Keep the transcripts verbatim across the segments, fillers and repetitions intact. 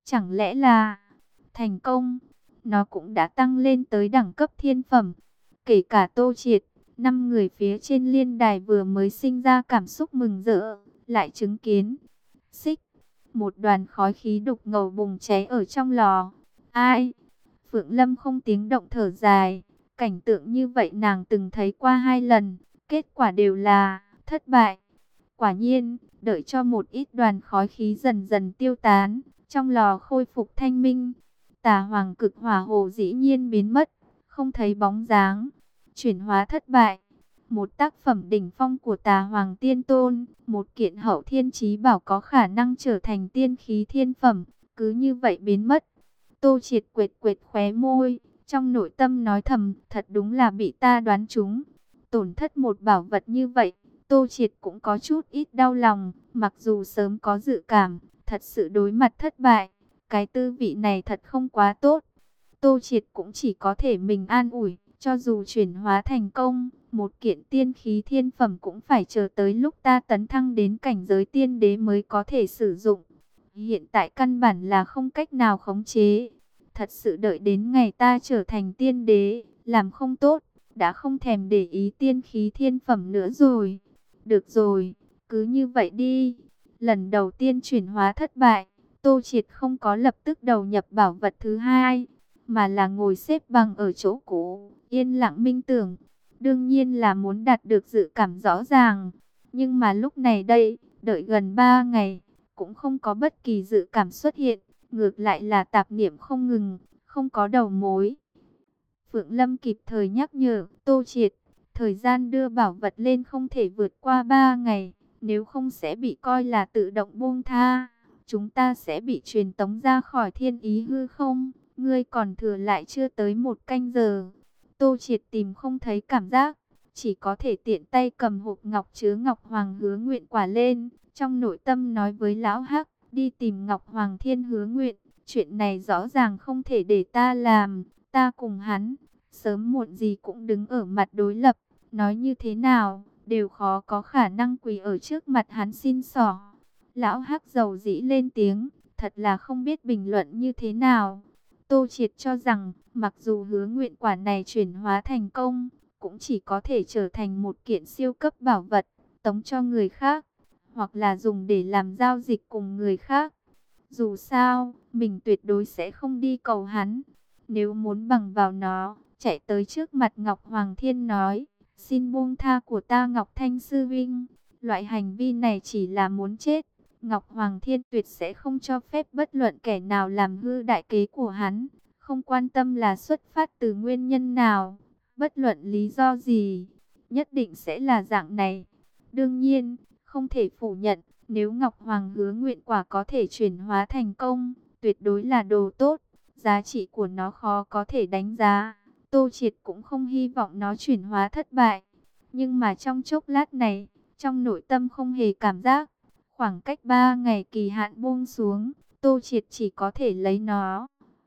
Chẳng lẽ là thành công? Nó cũng đã tăng lên tới đẳng cấp thiên phẩm. Kể cả Tô Triệt, năm người phía trên liên đài vừa mới sinh ra cảm xúc mừng rỡ, lại chứng kiến xích, một đoàn khói khí đục ngầu bùng cháy ở trong lò. Ai? Phượng Lâm không tiếng động thở dài. Cảnh tượng như vậy nàng từng thấy qua hai lần, kết quả đều là thất bại. Quả nhiên, đợi cho một ít đoàn khói khí dần dần tiêu tán, trong lò khôi phục thanh minh, Tà Hoàng Cực Hỏa Hồ dĩ nhiên biến mất, không thấy bóng dáng. Chuyển hóa thất bại. Một tác phẩm đỉnh phong của Tà Hoàng Tiên Tôn, một kiện hậu thiên chí bảo có khả năng trở thành tiên khí thiên phẩm, cứ như vậy biến mất. Tô Triệt quệt quệt khóe môi, trong nội tâm nói thầm, thật đúng là bị ta đoán trúng. Tổn thất một bảo vật như vậy, Tô Triệt cũng có chút ít đau lòng, mặc dù sớm có dự cảm, thật sự đối mặt thất bại, cái tư vị này thật không quá tốt. Tô Triệt cũng chỉ có thể mình an ủi, cho dù chuyển hóa thành công, một kiện tiên khí thiên phẩm cũng phải chờ tới lúc ta tấn thăng đến cảnh giới tiên đế mới có thể sử dụng. Hiện tại căn bản là không cách nào khống chế. Thật sự đợi đến ngày ta trở thành tiên đế, làm không tốt, đã không thèm để ý tiên khí thiên phẩm nữa rồi. Được rồi, cứ như vậy đi. Lần đầu tiên chuyển hóa thất bại, Tô Triệt không có lập tức đầu nhập bảo vật thứ hai, mà là ngồi xếp bằng ở chỗ cũ, yên lặng minh tưởng. Đương nhiên là muốn đạt được dự cảm rõ ràng. Nhưng mà lúc này đây, đợi gần ba ngày, cũng không có bất kỳ dự cảm xuất hiện. Ngược lại là tạp niệm không ngừng, không có đầu mối. Phượng Lâm kịp thời nhắc nhở Tô Triệt, thời gian đưa bảo vật lên không thể vượt qua ba ngày, nếu không sẽ bị coi là tự động buông tha. Chúng ta sẽ bị truyền tống ra khỏi thiên ý hư không, ngươi còn thừa lại chưa tới một canh giờ. Tô Triệt tìm không thấy cảm giác, chỉ có thể tiện tay cầm hộp ngọc chứa Ngọc Hoàng hứa nguyện quả lên, trong nội tâm nói với Lão Hắc, đi tìm Ngọc Hoàng Thiên hứa nguyện, chuyện này rõ ràng không thể để ta làm, ta cùng hắn, sớm muộn gì cũng đứng ở mặt đối lập, nói như thế nào, đều khó có khả năng quỳ ở trước mặt hắn xin xỏ. Lão Hắc dầu dĩ lên tiếng, thật là không biết bình luận như thế nào. Tô Triệt cho rằng, mặc dù hứa nguyện quả này chuyển hóa thành công, cũng chỉ có thể trở thành một kiện siêu cấp bảo vật, tống cho người khác, hoặc là dùng để làm giao dịch cùng người khác. Dù sao, mình tuyệt đối sẽ không đi cầu hắn. Nếu muốn bằng vào nó, chạy tới trước mặt Ngọc Hoàng Thiên nói, xin buông tha của ta Ngọc Thanh Sư Vinh. Loại hành vi này chỉ là muốn chết. Ngọc Hoàng Thiên tuyệt sẽ không cho phép bất luận kẻ nào làm hư đại kế của hắn. Không quan tâm là xuất phát từ nguyên nhân nào, bất luận lý do gì, nhất định sẽ là dạng này. Đương nhiên, không thể phủ nhận, nếu Ngọc Hoàng hứa nguyện quả có thể chuyển hóa thành công, tuyệt đối là đồ tốt, giá trị của nó khó có thể đánh giá. Tô Triệt cũng không hy vọng nó chuyển hóa thất bại. Nhưng mà trong chốc lát này, trong nội tâm không hề cảm giác. Khoảng cách ba ngày kỳ hạn buông xuống, Tô Triệt chỉ có thể lấy nó,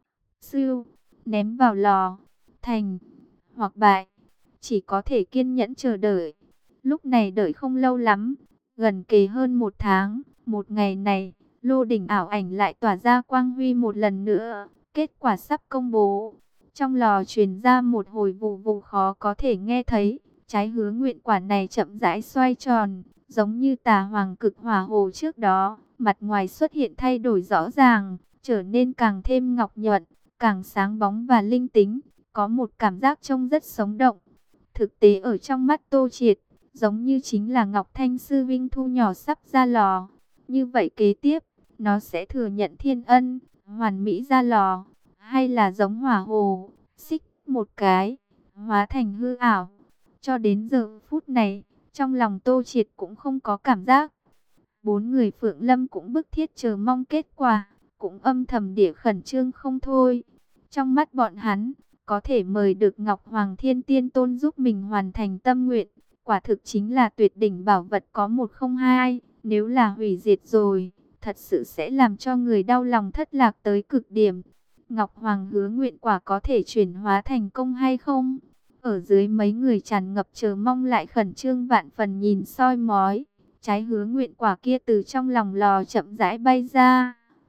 sưu, ném vào lò, thành, hoặc bại. Chỉ có thể kiên nhẫn chờ đợi. Lúc này đợi không lâu lắm, gần kề hơn một tháng, một ngày này, lô đỉnh ảo ảnh lại tỏa ra quang huy một lần nữa. Kết quả sắp công bố. Trong lò truyền ra một hồi vù vù khó có thể nghe thấy. Trái hứa nguyện quả này chậm rãi xoay tròn, giống như Tà Hoàng Cực Hỏa Hồ trước đó. Mặt ngoài xuất hiện thay đổi rõ ràng, trở nên càng thêm ngọc nhuận, càng sáng bóng và linh tính. Có một cảm giác trông rất sống động. Thực tế ở trong mắt Tô Triệt, giống như chính là Ngọc Thanh Sư Vinh thu nhỏ sắp ra lò. Như vậy kế tiếp, nó sẽ thừa nhận thiên ân, hoàn mỹ ra lò, hay là giống hỏa hồ, xích một cái, hóa thành hư ảo. Cho đến giờ phút này, trong lòng Tô Triệt cũng không có cảm giác. Bốn người Phượng Lâm cũng bức thiết chờ mong kết quả, cũng âm thầm địa khẩn trương không thôi. Trong mắt bọn hắn, có thể mời được Ngọc Hoàng Thiên Tiên Tôn giúp mình hoàn thành tâm nguyện, quả thực chính là tuyệt đỉnh bảo vật có một không hai. Nếu là hủy diệt rồi, thật sự sẽ làm cho người đau lòng thất lạc tới cực điểm. Ngọc Hoàng hứa nguyện quả có thể chuyển hóa thành công hay không? Ở dưới mấy người tràn ngập chờ mong lại khẩn trương vạn phần nhìn soi mói. Trái hứa nguyện quả kia từ trong lòng lò chậm rãi bay ra.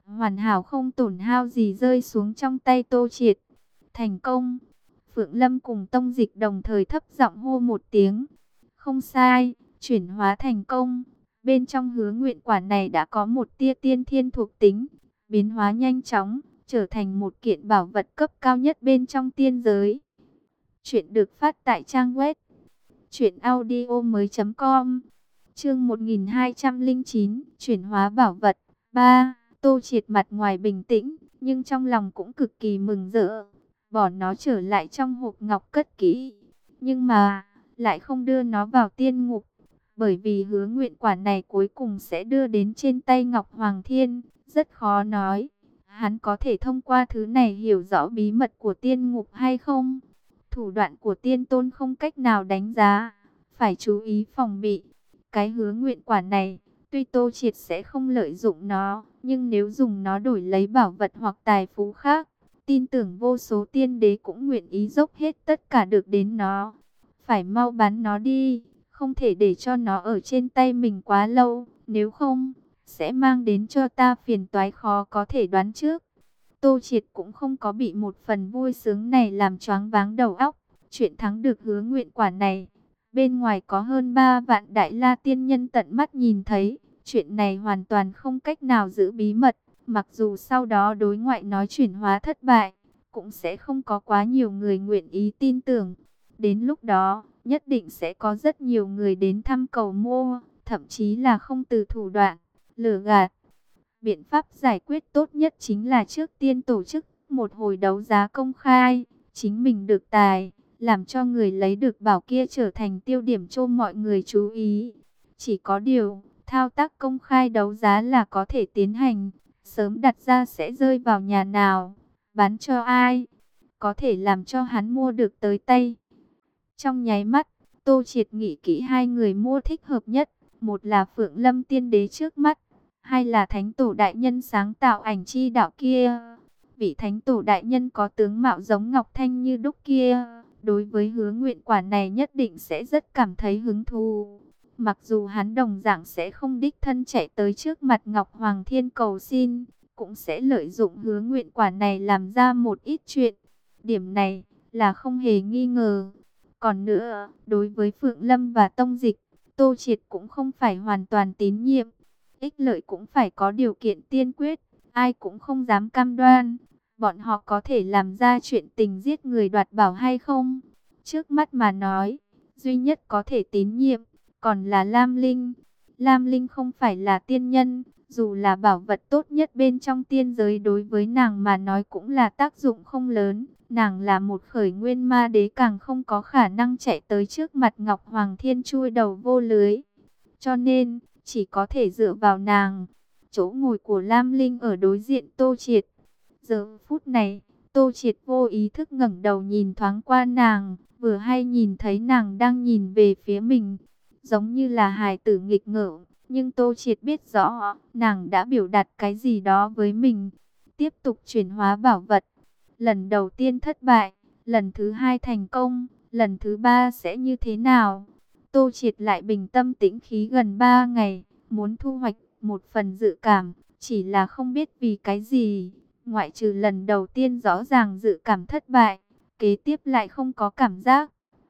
hoàn hảo không tổn hao gì rơi xuống trong tay Tô Triệt. Thành công! Phượng Lâm cùng Tông Dịch đồng thời thấp giọng hô một tiếng. Không sai, chuyển hóa thành công. Bên trong hứa nguyện quả này đã có một tia tiên thiên thuộc tính, biến hóa nhanh chóng, trở thành một kiện bảo vật cấp cao nhất bên trong tiên giới. Chuyện được phát tại trang web truyện audio mới chấm com. Chương một nghìn hai trăm lẻ chín, chuyển hóa bảo vật. ba. Tô Triệt mặt ngoài bình tĩnh, nhưng trong lòng cũng cực kỳ mừng rỡ. Bỏ nó trở lại trong hộp ngọc cất kỹ, nhưng mà lại không đưa nó vào tiên ngục, bởi vì hứa nguyện quả này cuối cùng sẽ đưa đến trên tay Ngọc Hoàng Thiên. Rất khó nói, hắn có thể thông qua thứ này hiểu rõ bí mật của tiên ngục hay không. Thủ đoạn của tiên tôn không cách nào đánh giá, phải chú ý phòng bị. Cái hứa nguyện quả này, tuy Tô Triệt sẽ không lợi dụng nó, nhưng nếu dùng nó đổi lấy bảo vật hoặc tài phú khác, tin tưởng vô số tiên đế cũng nguyện ý dốc hết tất cả được đến nó. Phải mau bán nó đi, không thể để cho nó ở trên tay mình quá lâu, nếu không, sẽ mang đến cho ta phiền toái khó có thể đoán trước. Tô Triệt cũng không có bị một phần vui sướng này làm choáng váng đầu óc. Chuyện thắng được hứa nguyện quả này, bên ngoài có hơn ba vạn đại la tiên nhân tận mắt nhìn thấy. Chuyện này hoàn toàn không cách nào giữ bí mật. Mặc dù sau đó đối ngoại nói chuyển hóa thất bại, cũng sẽ không có quá nhiều người nguyện ý tin tưởng. Đến lúc đó, nhất định sẽ có rất nhiều người đến thăm cầu mua, thậm chí là không từ thủ đoạn lừa gạt. Biện pháp giải quyết tốt nhất chính là trước tiên tổ chức một hồi đấu giá công khai, chính mình được tài, làm cho người lấy được bảo kia trở thành tiêu điểm cho mọi người chú ý. Chỉ có điều, thao tác công khai đấu giá là có thể tiến hành, sớm đặt ra sẽ rơi vào nhà nào, bán cho ai, có thể làm cho hắn mua được tới tay. Trong nháy mắt, Tô Triệt nghĩ kỹ hai người mua thích hợp nhất, một là Phượng Lâm tiên đế trước mắt, hai là Thánh Tổ Đại Nhân sáng tạo ảnh chi đạo kia. Vị Thánh Tổ Đại Nhân có tướng mạo giống Ngọc Thanh như đúc kia, đối với hứa nguyện quả này nhất định sẽ rất cảm thấy hứng thú. Mặc dù hắn đồng dạng sẽ không đích thân chạy tới trước mặt Ngọc Hoàng Thiên cầu xin, cũng sẽ lợi dụng hứa nguyện quả này làm ra một ít chuyện. Điểm này là không hề nghi ngờ. Còn nữa, đối với Phượng Lâm và Tông Dịch, Tô Triệt cũng không phải hoàn toàn tín nhiệm. Ích lợi cũng phải có điều kiện tiên quyết, ai cũng không dám cam đoan. Bọn họ có thể làm ra chuyện tình giết người đoạt bảo hay không? Trước mắt mà nói, duy nhất có thể tín nhiệm, còn là Lam Linh. Lam Linh không phải là tiên nhân, dù là bảo vật tốt nhất bên trong tiên giới đối với nàng mà nói cũng là tác dụng không lớn. Nàng là một khởi nguyên ma đế, càng không có khả năng chạy tới trước mặt Ngọc Hoàng Thiên chui đầu vô lưới. Cho nên, chỉ có thể dựa vào nàng. Chỗ ngồi của Lam Linh ở đối diện Tô Triệt. Giờ phút này, Tô Triệt vô ý thức ngẩng đầu nhìn thoáng qua nàng, vừa hay nhìn thấy nàng đang nhìn về phía mình, giống như là hài tử nghịch ngợm, nhưng Tô Triệt biết rõ, nàng đã biểu đạt cái gì đó với mình. Tiếp tục chuyển hóa bảo vật. Lần đầu tiên thất bại, lần thứ hai thành công, lần thứ ba sẽ như thế nào? Tô Triệt lại bình tâm tĩnh khí gần ba ngày, muốn thu hoạch một phần dự cảm, chỉ là không biết vì cái gì. Ngoại trừ lần đầu tiên rõ ràng dự cảm thất bại, kế tiếp lại không có cảm giác.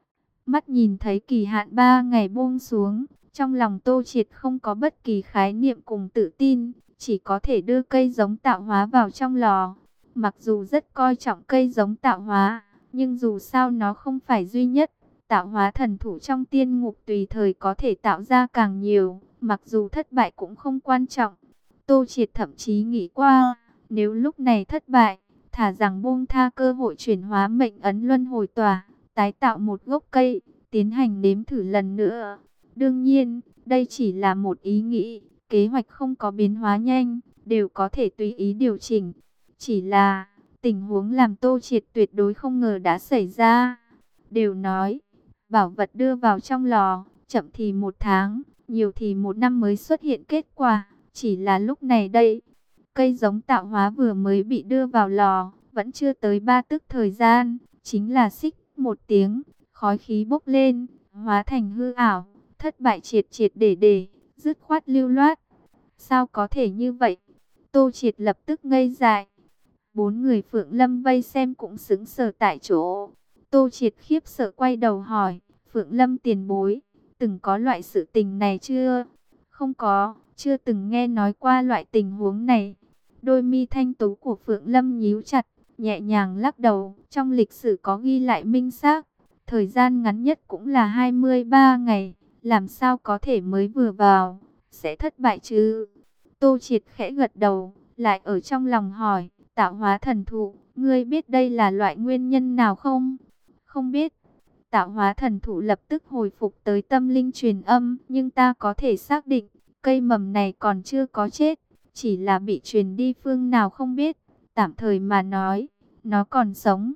Mắt nhìn thấy kỳ hạn ba ngày buông xuống, trong lòng Tô Triệt không có bất kỳ khái niệm cùng tự tin, chỉ có thể đưa cây giống tạo hóa vào trong lò. Mặc dù rất coi trọng cây giống tạo hóa, nhưng dù sao nó không phải duy nhất. Tạo hóa thần thủ trong tiên ngục tùy thời có thể tạo ra càng nhiều, mặc dù thất bại cũng không quan trọng. Tô Triệt thậm chí nghĩ qua, nếu lúc này thất bại, thả rằng buông tha cơ hội chuyển hóa mệnh ấn luân hồi tỏa, tái tạo một gốc cây, tiến hành nếm thử lần nữa. Đương nhiên, đây chỉ là một ý nghĩ, kế hoạch không có biến hóa nhanh, đều có thể tùy ý điều chỉnh. Chỉ là, tình huống làm Tô Triệt tuyệt đối không ngờ đã xảy ra. Đều nói, bảo vật đưa vào trong lò, chậm thì một tháng, nhiều thì một năm mới xuất hiện kết quả. Chỉ là lúc này đây, cây giống tạo hóa vừa mới bị đưa vào lò, vẫn chưa tới ba tức thời gian, chính là xích một tiếng, khói khí bốc lên, hóa thành hư ảo, thất bại triệt triệt để để, dứt khoát lưu loát. Sao có thể như vậy? Tô Triệt lập tức ngây dại. Bốn người Phượng Lâm vây xem cũng sững sờ tại chỗ. Tô Triệt khiếp sợ quay đầu hỏi, Phượng Lâm tiền bối, từng có loại sự tình này chưa? Không có, chưa từng nghe nói qua loại tình huống này. Đôi mi thanh tú của Phượng Lâm nhíu chặt, nhẹ nhàng lắc đầu. Trong lịch sử có ghi lại minh xác, thời gian ngắn nhất cũng là hai mươi ba ngày. Làm sao có thể mới vừa vào, sẽ thất bại chứ? Tô Triệt khẽ gật đầu, lại ở trong lòng hỏi, tạo hóa thần thụ, ngươi biết đây là loại nguyên nhân nào không? Không biết. Tạo hóa thần thụ lập tức hồi phục tới tâm linh truyền âm, nhưng ta có thể xác định, cây mầm này còn chưa có chết, chỉ là bị truyền đi phương nào không biết, tạm thời mà nói, nó còn sống.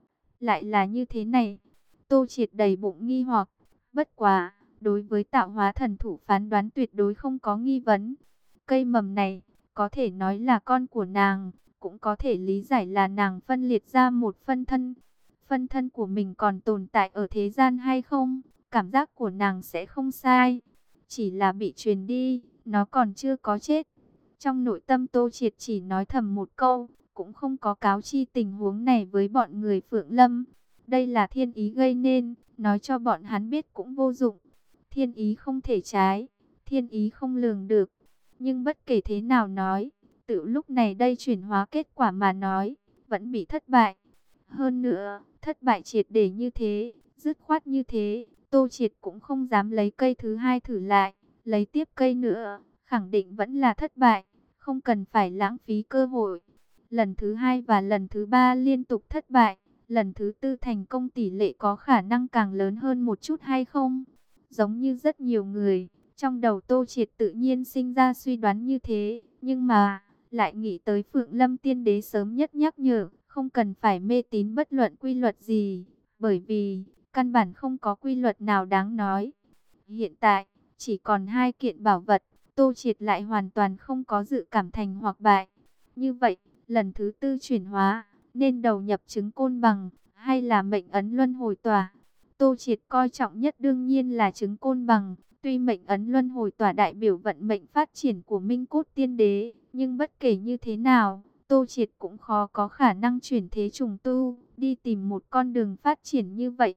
Lại là như thế này, Tô Triệt đầy bụng nghi hoặc, bất quá, đối với tạo hóa thần thụ phán đoán tuyệt đối không có nghi vấn. Cây mầm này, có thể nói là con của nàng, cũng có thể lý giải là nàng phân liệt ra một phân thân. Phân thân của mình còn tồn tại ở thế gian hay không? Cảm giác của nàng sẽ không sai. Chỉ là bị truyền đi, nó còn chưa có chết. Trong nội tâm Tô Triệt chỉ nói thầm một câu, cũng không có cáo chi tình huống này với bọn người Phượng Lâm. Đây là thiên ý gây nên, nói cho bọn hắn biết cũng vô dụng. Thiên ý không thể trái, thiên ý không lường được. Nhưng bất kể thế nào nói, tự lúc này đây chuyển hóa kết quả mà nói, vẫn bị thất bại. Hơn nữa, thất bại triệt để như thế, dứt khoát như thế, Tô Triệt cũng không dám lấy cây thứ hai thử lại, lấy tiếp cây nữa, khẳng định vẫn là thất bại, không cần phải lãng phí cơ hội. Lần thứ hai và lần thứ ba liên tục thất bại, lần thứ tư thành công tỷ lệ có khả năng càng lớn hơn một chút hay không? Giống như rất nhiều người, trong đầu Tô Triệt tự nhiên sinh ra suy đoán như thế, nhưng mà, lại nghĩ tới Phượng Lâm Tiên Đế sớm nhất nhắc nhở, không cần phải mê tín bất luận quy luật gì, bởi vì, căn bản không có quy luật nào đáng nói. Hiện tại, chỉ còn hai kiện bảo vật, Tô Triệt lại hoàn toàn không có dự cảm thành hoặc bại. Như vậy, lần thứ tư chuyển hóa, nên đầu nhập trứng côn bằng, hay là mệnh ấn luân hồi tỏa? Tô Triệt coi trọng nhất đương nhiên là trứng côn bằng. Tuy mệnh ấn luân hồi tỏa đại biểu vận mệnh phát triển của Minh Cốt Tiên Đế, nhưng bất kể như thế nào, Tô Triệt cũng khó có khả năng chuyển thế trùng tu, đi tìm một con đường phát triển như vậy.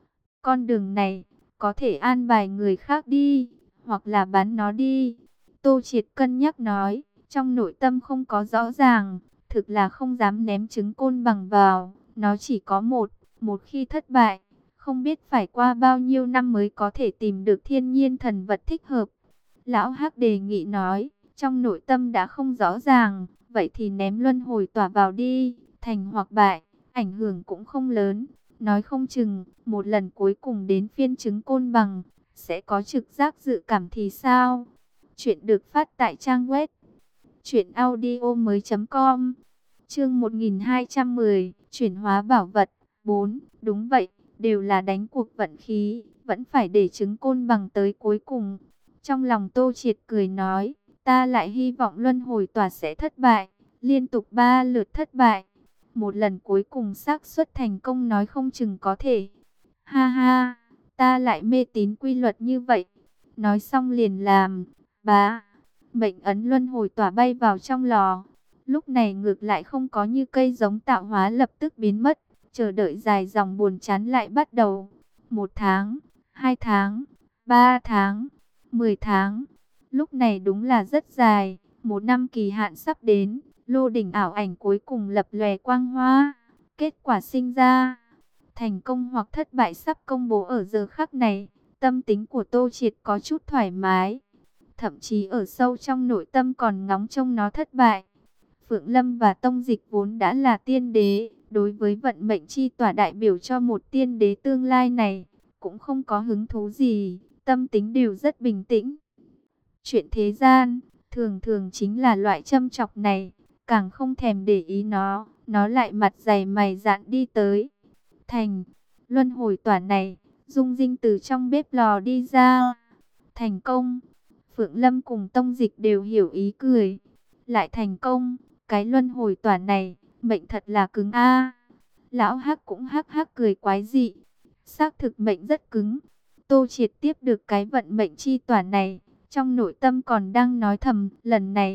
Con đường này, có thể an bài người khác đi, hoặc là bán nó đi. Tô Triệt cân nhắc nói, trong nội tâm không có rõ ràng, thực là không dám ném trứng côn bằng vào, nó chỉ có một, một khi thất bại, không biết phải qua bao nhiêu năm mới có thể tìm được thiên nhiên thần vật thích hợp. Lão Hắc đề nghị nói, trong nội tâm đã không rõ ràng, vậy thì ném luân hồi tỏa vào đi, thành hoặc bại, ảnh hưởng cũng không lớn. Nói không chừng, một lần cuối cùng đến phiên trứng côn bằng, sẽ có trực giác dự cảm thì sao? Chuyện được phát tại trang web truyện audio mới com. Chương một nghìn hai trăm mười, chuyển hóa bảo vật. bốn. Đúng vậy, đều là đánh cuộc vận khí, vẫn phải để trứng côn bằng tới cuối cùng. Trong lòng Tô Triệt cười nói, ta lại hy vọng luân hồi tỏa sẽ thất bại, liên tục ba lượt thất bại. Một lần cuối cùng xác suất thành công nói không chừng có thể. Ha ha, ta lại mê tín quy luật như vậy. Nói xong liền làm, bá, mệnh ấn luân hồi tỏa bay vào trong lò. Lúc này ngược lại không có như cây giống tạo hóa lập tức biến mất, chờ đợi dài dòng buồn chán lại bắt đầu. Một tháng, hai tháng, ba tháng, mười tháng. Lúc này đúng là rất dài, một năm kỳ hạn sắp đến. Lô đỉnh ảo ảnh cuối cùng lập lòe quang hoa. Kết quả sinh ra, thành công hoặc thất bại sắp công bố ở giờ khắc này. Tâm tính của Tô Triệt có chút thoải mái. Thậm chí ở sâu trong nội tâm còn ngóng trông nó thất bại. Phượng Lâm và Tông Dịch vốn đã là tiên đế. Đối với vận mệnh chi tỏa đại biểu cho một tiên đế tương lai này, cũng không có hứng thú gì. Tâm tính đều rất bình tĩnh. Chuyện thế gian, thường thường chính là loại châm chọc này. Càng không thèm để ý nó, nó lại mặt dày mày dạn đi tới. Thành, luân hồi tỏa này, Dung Dinh từ trong bếp lò đi ra. Thành công, Phượng Lâm cùng Tông Dịch đều hiểu ý cười. Lại thành công, cái luân hồi tỏa này, mệnh thật là cứng a. Lão Hắc cũng hắc hắc cười quái dị. Xác thực mệnh rất cứng. Tô Triệt tiếp được cái vận mệnh chi tỏa này, trong nội tâm còn đang nói thầm, lần này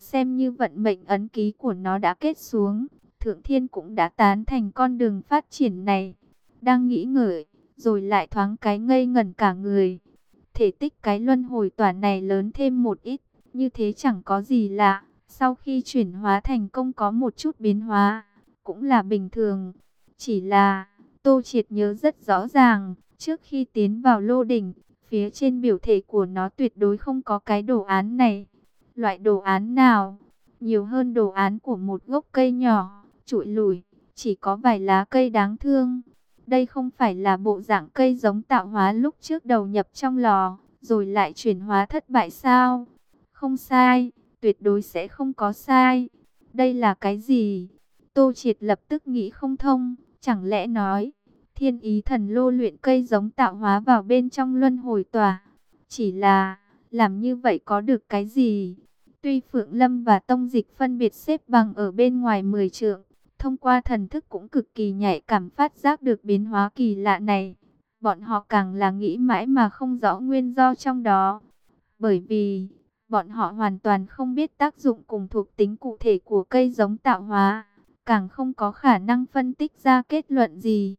Xem như vận mệnh ấn ký của nó đã kết xuống, Thượng Thiên cũng đã tán thành con đường phát triển này. Đang nghĩ ngợi, rồi lại thoáng cái ngây ngẩn cả người. Thể tích cái luân hồi tỏa này lớn thêm một ít, như thế chẳng có gì lạ. Sau khi chuyển hóa thành công có một chút biến hóa, cũng là bình thường. Chỉ là, Tô Triệt nhớ rất rõ ràng, trước khi tiến vào lô đỉnh, phía trên biểu thể của nó tuyệt đối không có cái đồ án này. Loại đồ án nào? Nhiều hơn đồ án của một gốc cây nhỏ, trụi lủi, chỉ có vài lá cây đáng thương. Đây không phải là bộ dạng cây giống tạo hóa lúc trước đầu nhập trong lò, rồi lại chuyển hóa thất bại sao? Không sai, tuyệt đối sẽ không có sai. Đây là cái gì? Tô Triệt lập tức nghĩ không thông, chẳng lẽ nói, thiên ý thần lô luyện cây giống tạo hóa vào bên trong luân hồi tỏa. Chỉ là, làm như vậy có được cái gì? Tuy Phượng Lâm và Tông Dịch phân biệt xếp bằng ở bên ngoài mười trượng, thông qua thần thức cũng cực kỳ nhạy cảm phát giác được biến hóa kỳ lạ này. Bọn họ càng là nghĩ mãi mà không rõ nguyên do trong đó. Bởi vì, bọn họ hoàn toàn không biết tác dụng cùng thuộc tính cụ thể của cây giống tạo hóa, càng không có khả năng phân tích ra kết luận gì.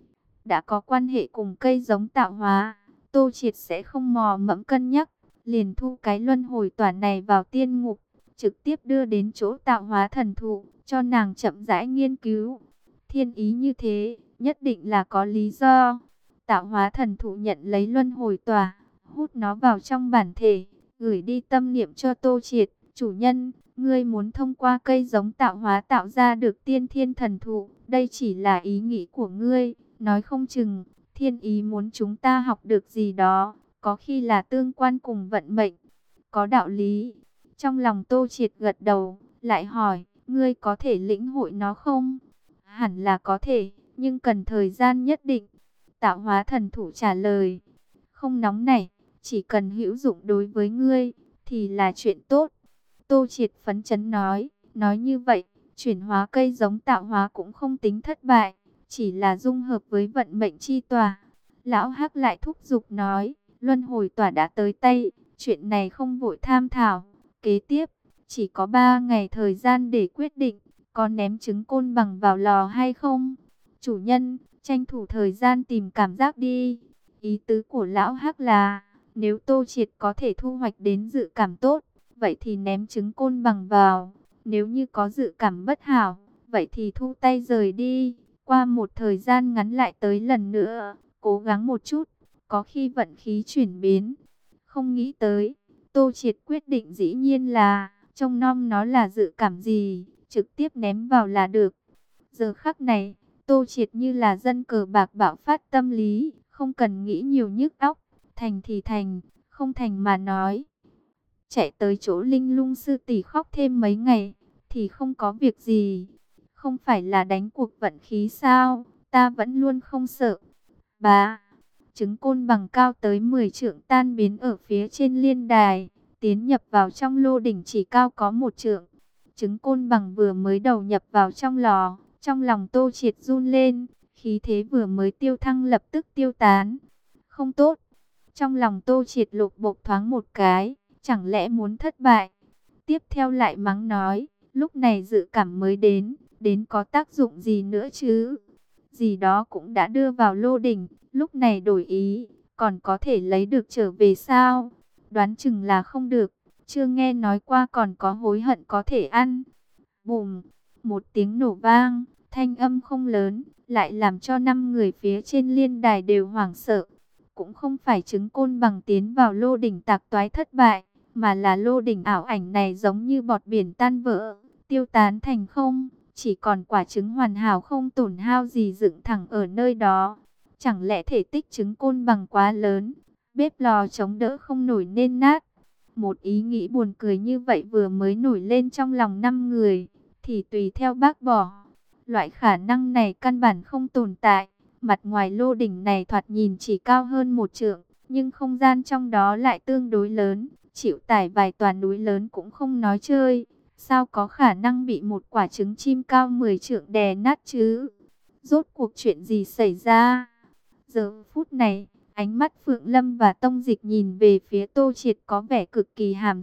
Đã có quan hệ cùng cây giống tạo hóa, Tô Triệt sẽ không mò mẫm cân nhắc, liền thu cái luân hồi tỏa này vào tiên ngục, trực tiếp đưa đến chỗ tạo hóa thần thụ, cho nàng chậm rãi nghiên cứu. Thiên ý như thế, nhất định là có lý do. Tạo hóa thần thụ nhận lấy luân hồi tỏa, hút nó vào trong bản thể, gửi đi tâm niệm cho Tô Triệt. Chủ nhân, ngươi muốn thông qua cây giống tạo hóa tạo ra được tiên thiên thần thụ, đây chỉ là ý nghĩ của ngươi, nói không chừng, thiên ý muốn chúng ta học được gì đó, có khi là tương quan cùng vận mệnh. Có đạo lý. Trong lòng Tô Triệt gật đầu, lại hỏi, ngươi có thể lĩnh hội nó không? Hẳn là có thể, nhưng cần thời gian nhất định. Tạo hóa thần thủ trả lời, không nóng nảy, chỉ cần hữu dụng đối với ngươi, thì là chuyện tốt. Tô Triệt phấn chấn nói, nói như vậy, chuyển hóa cây giống tạo hóa cũng không tính thất bại, chỉ là dung hợp với vận mệnh chi tòa. Lão Hắc lại thúc giục nói, luân hồi tỏa đã tới tay, chuyện này không vội tham thảo. Kế tiếp, chỉ có ba ngày thời gian để quyết định, có ném trứng côn bằng vào lò hay không. Chủ nhân, tranh thủ thời gian tìm cảm giác đi. Ý tứ của Lão Hắc là, nếu Tô Triệt có thể thu hoạch đến dự cảm tốt, vậy thì ném trứng côn bằng vào. Nếu như có dự cảm bất hảo, vậy thì thu tay rời đi. Qua một thời gian ngắn lại tới lần nữa, cố gắng một chút, có khi vận khí chuyển biến. Không nghĩ tới, Tô Triệt quyết định dĩ nhiên là, trông nom nó là dự cảm gì, trực tiếp ném vào là được. Giờ khắc này, Tô Triệt như là dân cờ bạc bạo phát tâm lý, không cần nghĩ nhiều nhức óc, thành thì thành, không thành mà nói. Chạy tới chỗ Linh Lung sư tỷ khóc thêm mấy ngày, thì không có việc gì. Không phải là đánh cuộc vận khí sao, ta vẫn luôn không sợ. Bà, trứng côn bằng cao tới mười trượng tan biến ở phía trên liên đài, tiến nhập vào trong lô đỉnh chỉ cao có một trượng. Trứng côn bằng vừa mới đầu nhập vào trong lò, trong lòng Tô Triệt run lên, khí thế vừa mới tiêu thăng lập tức tiêu tán. Không tốt, trong lòng Tô Triệt lục bộc thoáng một cái, chẳng lẽ muốn thất bại. Tiếp theo lại mắng nói, lúc này dự cảm mới đến, đến có tác dụng gì nữa chứ? Gì đó cũng đã đưa vào lô đỉnh, lúc này đổi ý, còn có thể lấy được trở về sao? Đoán chừng là không được, chưa nghe nói qua còn có hối hận có thể ăn. Bùm, một tiếng nổ vang, thanh âm không lớn, lại làm cho năm người phía trên liên đài đều hoảng sợ. Cũng không phải trứng côn bằng tiến vào lô đỉnh tạc toái thất bại, mà là lô đỉnh ảo ảnh này giống như bọt biển tan vỡ, tiêu tán thành không, chỉ còn quả trứng hoàn hảo không tổn hao gì dựng thẳng ở nơi đó. Chẳng lẽ thể tích trứng côn bằng quá lớn, bếp lò chống đỡ không nổi nên nát? Một ý nghĩ buồn cười như vậy vừa mới nổi lên trong lòng năm người, thì tùy theo bác bỏ. Loại khả năng này căn bản không tồn tại. Mặt ngoài lô đỉnh này thoạt nhìn chỉ cao hơn một trượng, nhưng không gian trong đó lại tương đối lớn, chịu tải vài tòa núi lớn cũng không nói chơi. Sao có khả năng bị một quả trứng chim cao mười trượng đè nát chứ? Rốt cuộc chuyện gì xảy ra? Giờ phút này, ánh mắt Phượng Lâm và Tông Dịch nhìn về phía Tô Triệt có vẻ cực kỳ hàm xúc.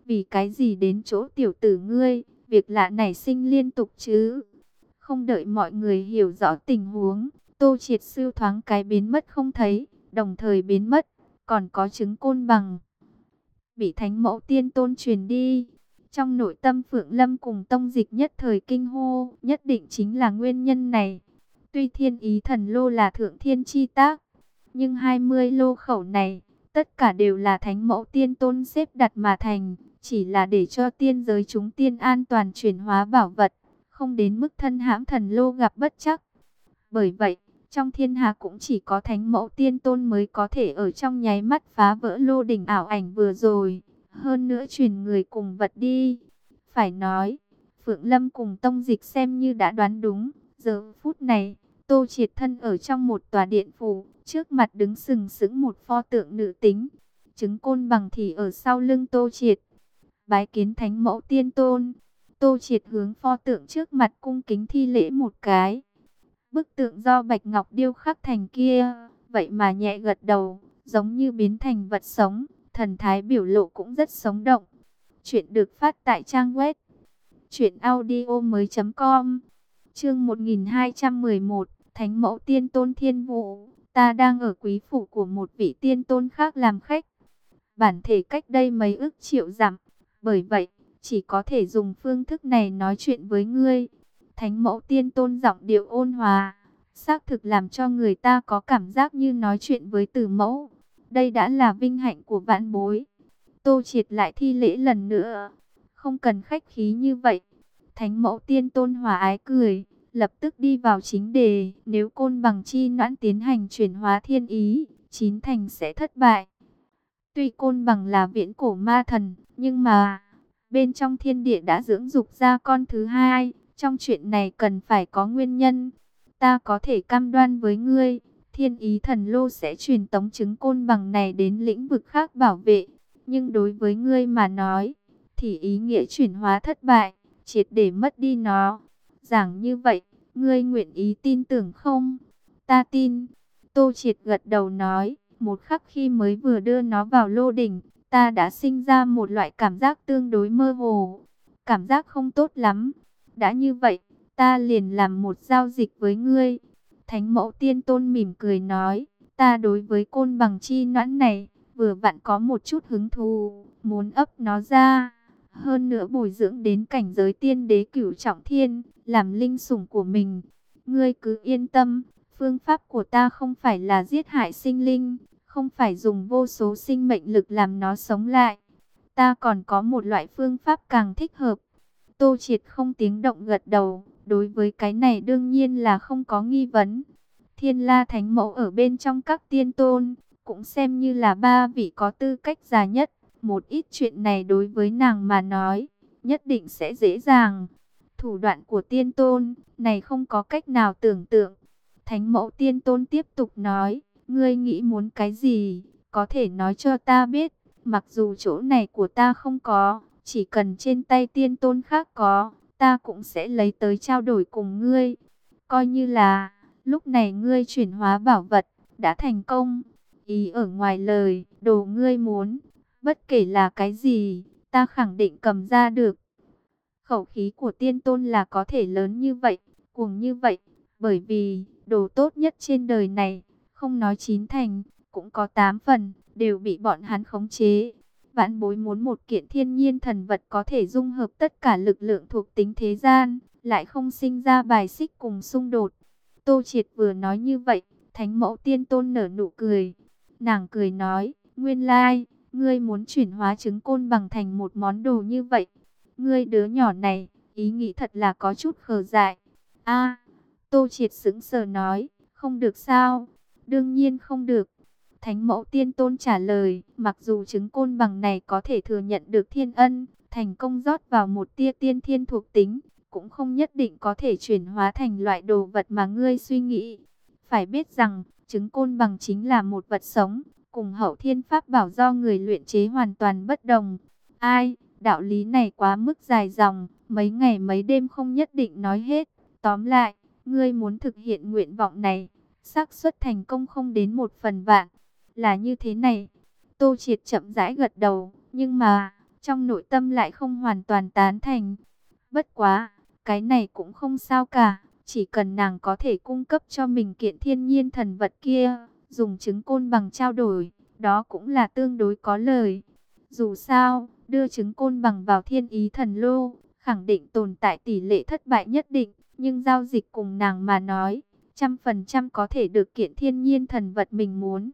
Vì cái gì đến chỗ tiểu tử ngươi, việc lạ nảy sinh liên tục chứ? Không đợi mọi người hiểu rõ tình huống, Tô Triệt Sư thoáng cái biến mất không thấy, đồng thời biến mất, còn có chứng côn bằng bị Thánh Mẫu Tiên Tôn truyền đi. Trong nội tâm Phượng Lâm cùng Tông Dịch nhất thời kinh hô, nhất định chính là nguyên nhân này. Tuy Thiên Ý Thần Lô là thượng thiên chi tác, nhưng hai mươi lô khẩu này, tất cả đều là Thánh Mẫu Tiên Tôn xếp đặt mà thành, chỉ là để cho tiên giới chúng tiên an toàn chuyển hóa bảo vật, không đến mức thân hãm thần lô gặp bất trắc. Bởi vậy, trong thiên hạ cũng chỉ có Thánh Mẫu Tiên Tôn mới có thể ở trong nháy mắt phá vỡ lô đỉnh ảo ảnh vừa rồi, hơn nữa truyền người cùng vật đi. Phải nói, Phượng Lâm cùng Tông Dịch xem như đã đoán đúng. Giờ phút này, Tô Triệt thân ở trong một tòa điện phủ, trước mặt đứng sừng sững một pho tượng nữ tính. Chứng côn bằng thì ở sau lưng Tô Triệt. Bái kiến Thánh Mẫu Tiên Tôn. Tô Triệt hướng pho tượng trước mặt cung kính thi lễ một cái. Bức tượng do bạch ngọc điêu khắc thành kia, vậy mà nhẹ gật đầu, giống như biến thành vật sống, thần thái biểu lộ cũng rất sống động. Chuyện được phát tại trang web truyện audio mới chấm com. Chương một nghìn hai trăm mười một, Thánh Mẫu Tiên Tôn Thiên Vũ. Ta đang ở quý phủ của một vị tiên tôn khác làm khách. Bản thể cách đây mấy ức triệu dặm, bởi vậy chỉ có thể dùng phương thức này nói chuyện với ngươi. Thánh Mẫu Tiên Tôn giọng điệu ôn hòa, xác thực làm cho người ta có cảm giác như nói chuyện với Tử Mẫu. Đây đã là vinh hạnh của vãn bối. Tô Triệt lại thi lễ lần nữa. Không cần khách khí như vậy. Thánh Mẫu Tiên Tôn hòa ái cười, lập tức đi vào chính đề. Nếu côn bằng chi noãn tiến hành chuyển hóa thiên ý, chín thành sẽ thất bại. Tuy côn bằng là viễn cổ ma thần, nhưng mà bên trong thiên địa đã dưỡng dục ra con thứ hai. Trong chuyện này cần phải có nguyên nhân. Ta có thể cam đoan với ngươi, Thiên Ý Thần Lô sẽ truyền tống chứng côn bằng này đến lĩnh vực khác bảo vệ. Nhưng đối với ngươi mà nói, thì ý nghĩa chuyển hóa thất bại, triệt để mất đi nó. Giảng như vậy, ngươi nguyện ý tin tưởng không? Ta tin. Tô Triệt gật đầu nói, một khắc khi mới vừa đưa nó vào lô đỉnh, ta đã sinh ra một loại cảm giác tương đối mơ hồ. Cảm giác không tốt lắm. Đã như vậy, ta liền làm một giao dịch với ngươi. Thánh Mẫu Tiên Tôn mỉm cười nói, ta đối với côn bằng chi noãn này, vừa vặn có một chút hứng thú, muốn ấp nó ra. Hơn nữa bồi dưỡng đến cảnh giới tiên đế cửu trọng thiên, làm linh sủng của mình. Ngươi cứ yên tâm, phương pháp của ta không phải là giết hại sinh linh, không phải dùng vô số sinh mệnh lực làm nó sống lại. Ta còn có một loại phương pháp càng thích hợp. Tô Triệt không tiếng động gật đầu, đối với cái này đương nhiên là không có nghi vấn. Thiên La Thánh Mẫu ở bên trong các tiên tôn, cũng xem như là ba vị có tư cách già nhất. Một ít chuyện này đối với nàng mà nói, nhất định sẽ dễ dàng. Thủ đoạn của tiên tôn, này không có cách nào tưởng tượng. Thánh Mẫu Tiên Tôn tiếp tục nói, ngươi nghĩ muốn cái gì, có thể nói cho ta biết. Mặc dù chỗ này của ta không có, chỉ cần trên tay tiên tôn khác có, ta cũng sẽ lấy tới trao đổi cùng ngươi. Coi như là, lúc này ngươi chuyển hóa bảo vật, đã thành công. Ý ở ngoài lời, đồ ngươi muốn, bất kể là cái gì, ta khẳng định cầm ra được. Khẩu khí của tiên tôn là có thể lớn như vậy, cuồng như vậy, bởi vì, đồ tốt nhất trên đời này, không nói chín thành, cũng có tám phần, đều bị bọn hắn khống chế. Vãn bối muốn một kiện thiên nhiên thần vật có thể dung hợp tất cả lực lượng thuộc tính thế gian, lại không sinh ra bài xích cùng xung đột. Tô Triệt vừa nói như vậy, Thánh Mẫu Tiên Tôn nở nụ cười. Nàng cười nói, nguyên lai, ngươi muốn chuyển hóa trứng côn bằng thành một món đồ như vậy. Ngươi đứa nhỏ này, ý nghĩ thật là có chút khờ dại. A, Tô Triệt sững sờ nói, không được sao? Đương nhiên không được. Thánh Mẫu Tiên Tôn trả lời, mặc dù trứng côn bằng này có thể thừa nhận được thiên ân, thành công rót vào một tia tiên thiên thuộc tính, cũng không nhất định có thể chuyển hóa thành loại đồ vật mà ngươi suy nghĩ. Phải biết rằng, trứng côn bằng chính là một vật sống, cùng hậu thiên pháp bảo do người luyện chế hoàn toàn bất đồng. Ai, đạo lý này quá mức dài dòng, mấy ngày mấy đêm không nhất định nói hết. Tóm lại, ngươi muốn thực hiện nguyện vọng này, xác suất thành công không đến một phần vạn. Là như thế này. Tô Triệt chậm rãi gật đầu, nhưng mà, trong nội tâm lại không hoàn toàn tán thành. Bất quá, cái này cũng không sao cả, chỉ cần nàng có thể cung cấp cho mình kiện thiên nhiên thần vật kia, dùng trứng côn bằng trao đổi, đó cũng là tương đối có lời. Dù sao, đưa trứng côn bằng vào thiên ý thần lô, khẳng định tồn tại tỷ lệ thất bại nhất định, nhưng giao dịch cùng nàng mà nói, trăm phần trăm có thể được kiện thiên nhiên thần vật mình muốn.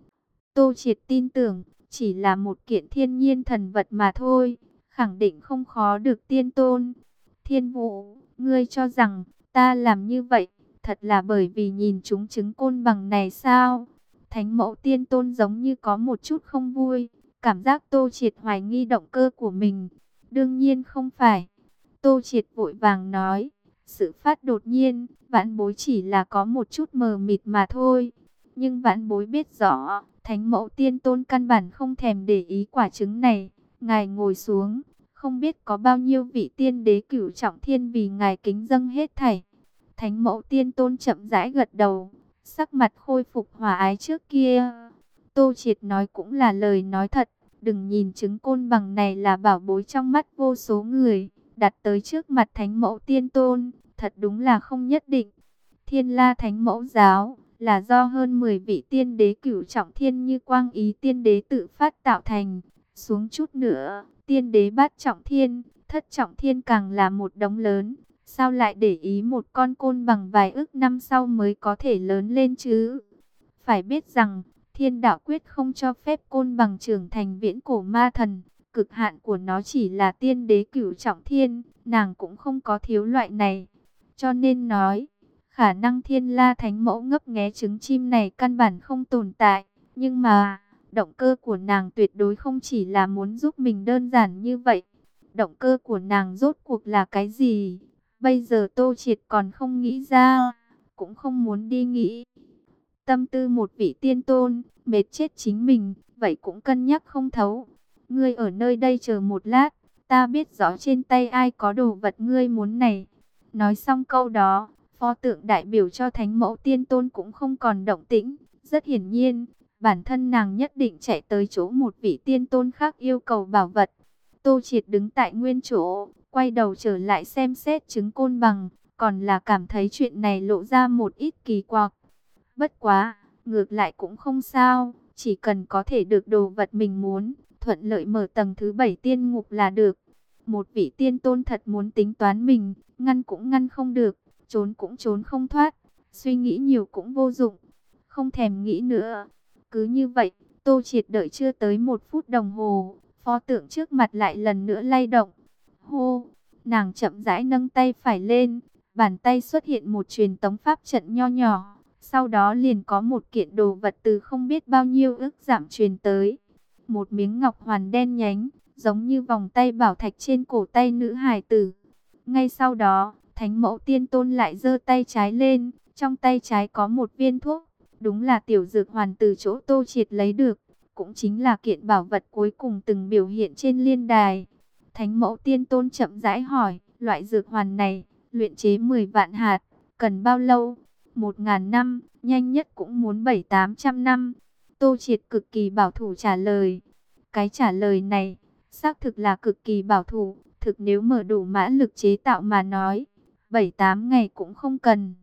Tô Triệt tin tưởng, chỉ là một kiện thiên nhiên thần vật mà thôi, khẳng định không khó được tiên tôn. Thiên Vũ, ngươi cho rằng ta làm như vậy, thật là bởi vì nhìn chúng trứng côn bằng này sao? Thánh mẫu tiên tôn giống như có một chút không vui, cảm giác Tô Triệt hoài nghi động cơ của mình. Đương nhiên không phải. Tô Triệt vội vàng nói, sự phát đột nhiên, vãn bối chỉ là có một chút mờ mịt mà thôi. Nhưng vãn bối biết rõ, thánh mẫu tiên tôn căn bản không thèm để ý quả trứng này. Ngài ngồi xuống, không biết có bao nhiêu vị tiên đế cửu trọng thiên vì ngài kính dâng hết thảy. Thánh mẫu tiên tôn chậm rãi gật đầu, sắc mặt khôi phục hòa ái trước kia. Tô Triệt nói cũng là lời nói thật, đừng nhìn trứng côn bằng này là bảo bối trong mắt vô số người, đặt tới trước mặt thánh mẫu tiên tôn, thật đúng là không nhất định. Thiên La Thánh Mẫu Giáo là do hơn mười vị tiên đế cửu trọng thiên như Quang Ý tiên đế tự phát tạo thành, xuống chút nữa, tiên đế bát trọng thiên, thất trọng thiên càng là một đống lớn. Sao lại để ý một con côn bằng vài ức năm sau mới có thể lớn lên chứ? Phải biết rằng, thiên đạo quyết không cho phép côn bằng trưởng thành viễn cổ ma thần. Cực hạn của nó chỉ là tiên đế cửu trọng thiên, nàng cũng không có thiếu loại này. Cho nên nói, khả năng Thiên La Thánh Mẫu ngấp nghé trứng chim này căn bản không tồn tại. Nhưng mà, động cơ của nàng tuyệt đối không chỉ là muốn giúp mình đơn giản như vậy. Động cơ của nàng rốt cuộc là cái gì? Bây giờ Tô Triệt còn không nghĩ ra, cũng không muốn đi nghĩ. Tâm tư một vị tiên tôn, mệt chết chính mình, vậy cũng cân nhắc không thấu. Ngươi ở nơi đây chờ một lát, ta biết rõ trên tay ai có đồ vật ngươi muốn này. Nói xong câu đó, pho tượng đại biểu cho thánh mẫu tiên tôn cũng không còn động tĩnh. Rất hiển nhiên, bản thân nàng nhất định chạy tới chỗ một vị tiên tôn khác yêu cầu bảo vật. Tô Triệt đứng tại nguyên chỗ, quay đầu trở lại xem xét trứng côn bằng, còn là cảm thấy chuyện này lộ ra một ít kỳ quặc. Bất quá, ngược lại cũng không sao, chỉ cần có thể được đồ vật mình muốn, thuận lợi mở tầng thứ bảy tiên ngục là được. Một vị tiên tôn thật muốn tính toán mình, ngăn cũng ngăn không được, trốn cũng trốn không thoát, suy nghĩ nhiều cũng vô dụng, không thèm nghĩ nữa. Cứ như vậy, Tô Triệt đợi chưa tới một phút đồng hồ, pho tượng trước mặt lại lần nữa lay động. Hô, nàng chậm rãi nâng tay phải lên, bàn tay xuất hiện một truyền tống pháp trận nho nhỏ. Sau đó liền có một kiện đồ vật từ không biết bao nhiêu ức giảm truyền tới. Một miếng ngọc hoàn đen nhánh, giống như vòng tay bảo thạch trên cổ tay nữ hài tử. Ngay sau đó, thánh mẫu tiên tôn lại giơ tay trái lên, trong tay trái có một viên thuốc. Đúng là tiểu dược hoàn từ chỗ Tô Triệt lấy được, cũng chính là kiện bảo vật cuối cùng từng biểu hiện trên liên đài. Thánh mẫu tiên tôn chậm rãi hỏi, loại dược hoàn này, luyện chế mười vạn hạt, cần bao lâu? Một ngàn năm, nhanh nhất cũng muốn bảy tám trăm năm. Tô Triệt cực kỳ bảo thủ trả lời. Cái trả lời này, xác thực là cực kỳ bảo thủ. Thực nếu mở đủ mã lực chế tạo mà nói, bảy tám ngày cũng không cần.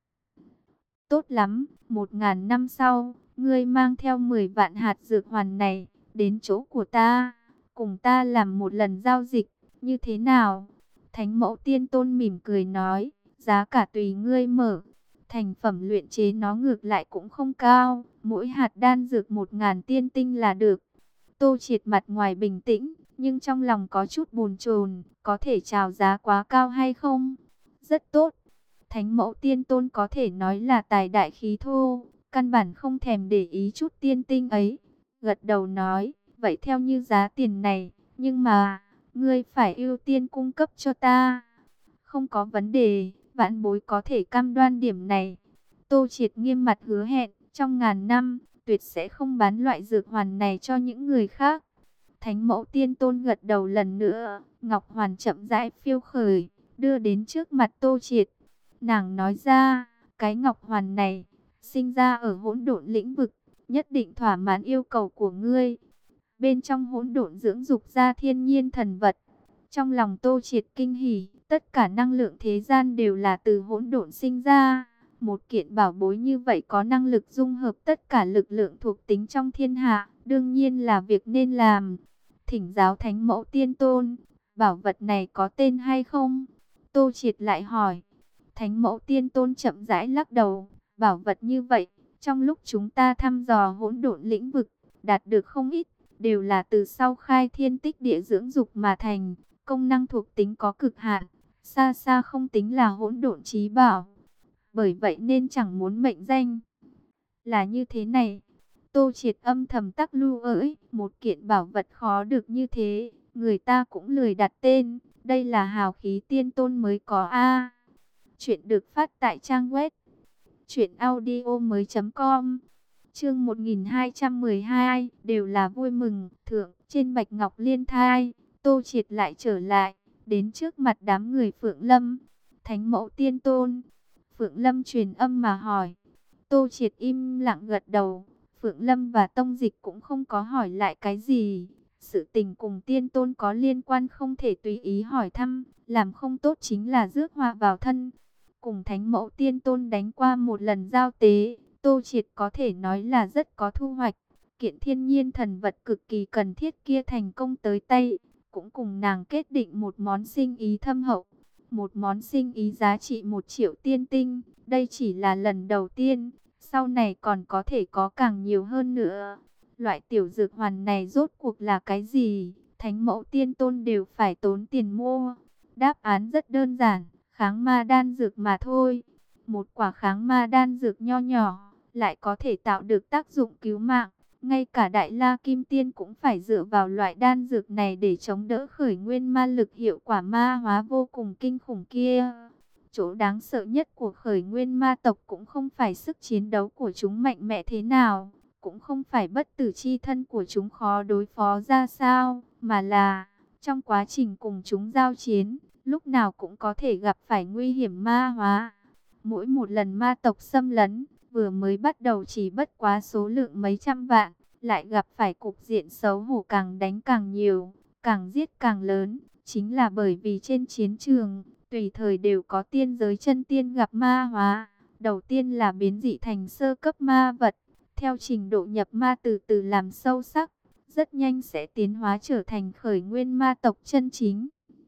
Tốt lắm, một ngàn năm sau, ngươi mang theo mười vạn hạt dược hoàn này, đến chỗ của ta, cùng ta làm một lần giao dịch, như thế nào? Thánh mẫu tiên tôn mỉm cười nói, giá cả tùy ngươi mở. Thành phẩm luyện chế nó ngược lại cũng không cao, mỗi hạt đan dược một ngàn tiên tinh là được. Tô Triệt mặt ngoài bình tĩnh, nhưng trong lòng có chút bồn chồn, có thể chào giá quá cao hay không? Rất tốt. Thánh mẫu tiên tôn có thể nói là tài đại khí thô, căn bản không thèm để ý chút tiên tinh ấy. Gật đầu nói, vậy theo như giá tiền này, nhưng mà, ngươi phải ưu tiên cung cấp cho ta. Không có vấn đề, vãn bối có thể cam đoan điểm này. Tô Triệt nghiêm mặt hứa hẹn, trong ngàn năm, tuyệt sẽ không bán loại dược hoàn này cho những người khác. Thánh mẫu tiên tôn gật đầu lần nữa, ngọc hoàn chậm rãi phiêu khởi, đưa đến trước mặt Tô Triệt. Nàng nói ra, cái ngọc hoàn này, sinh ra ở hỗn độn lĩnh vực, nhất định thỏa mãn yêu cầu của ngươi. bên trong hỗn độn dưỡng dục ra thiên nhiên thần vật. Trong lòng Tô Triệt kinh hỉ, tất cả năng lượng thế gian đều là từ hỗn độn sinh ra. Một kiện bảo bối như vậy có năng lực dung hợp tất cả lực lượng thuộc tính trong thiên hạ, đương nhiên là việc nên làm. Thỉnh giáo Thánh Mẫu Tiên Tôn, bảo vật này có tên hay không? Tô Triệt lại hỏi. Thánh Mẫu Tiên Tôn chậm rãi lắc đầu, bảo vật như vậy, trong lúc chúng ta thăm dò hỗn độn lĩnh vực, đạt được không ít, đều là từ sau khai thiên tích địa dưỡng dục mà thành, công năng thuộc tính có cực hạn, xa xa không tính là hỗn độn chí bảo. Bởi vậy nên chẳng muốn mệnh danh. Là như thế này, Tô Triệt âm thầm tắc lưu ỡi, một kiện bảo vật khó được như thế, người ta cũng lười đặt tên, đây là hào khí tiên tôn mới có a. Chuyện được phát tại trang web truyện audio mới chấm com. Chương một nghìn hai trăm mười hai, đều là vui mừng, thượng, trên bạch ngọc liên thai, Tô Triệt lại trở lại, đến trước mặt đám người Phượng Lâm. Thánh Mẫu Tiên Tôn. Phượng Lâm truyền âm mà hỏi. Tô Triệt im lặng gật đầu. Phượng Lâm và Tông Dịch cũng không có hỏi lại cái gì. Sự tình cùng Tiên Tôn có liên quan không thể tùy ý hỏi thăm, làm không tốt chính là rước họa vào thân. Cùng Thánh Mẫu Tiên Tôn đánh qua một lần giao tế, Tô Triệt có thể nói là rất có thu hoạch. Kiện thiên nhiên thần vật cực kỳ cần thiết kia thành công tới tay, cũng cùng nàng kết định một món sinh ý thâm hậu. Một món sinh ý giá trị một triệu tiên tinh, đây chỉ là lần đầu tiên, sau này còn có thể có càng nhiều hơn nữa. Loại tiểu dược hoàn này rốt cuộc là cái gì? Thánh Mẫu Tiên Tôn đều phải tốn tiền mua. Đáp án rất đơn giản, kháng ma đan dược mà thôi. Một quả kháng ma đan dược nho nhỏ, lại có thể tạo được tác dụng cứu mạng. Ngay cả Đại La Kim Tiên cũng phải dựa vào loại đan dược này để chống đỡ khởi nguyên ma lực, hiệu quả ma hóa vô cùng kinh khủng kia. Chỗ đáng sợ nhất của khởi nguyên ma tộc cũng không phải sức chiến đấu của chúng mạnh mẽ thế nào, cũng không phải bất tử chi thân của chúng khó đối phó ra sao, mà là trong quá trình cùng chúng giao chiến, lúc nào cũng có thể gặp phải nguy hiểm ma hóa. Mỗi một lần ma tộc xâm lấn, vừa mới bắt đầu chỉ bất quá số lượng mấy trăm vạn, lại gặp phải cục diện xấu hổ, càng đánh càng nhiều, càng giết càng lớn. Chính là bởi vì trên chiến trường, tùy thời đều có tiên giới chân tiên gặp ma hóa. Đầu tiên là biến dị thành sơ cấp ma vật, theo trình độ nhập ma từ từ làm sâu sắc, rất nhanh sẽ tiến hóa trở thành khởi nguyên ma tộc chân chính.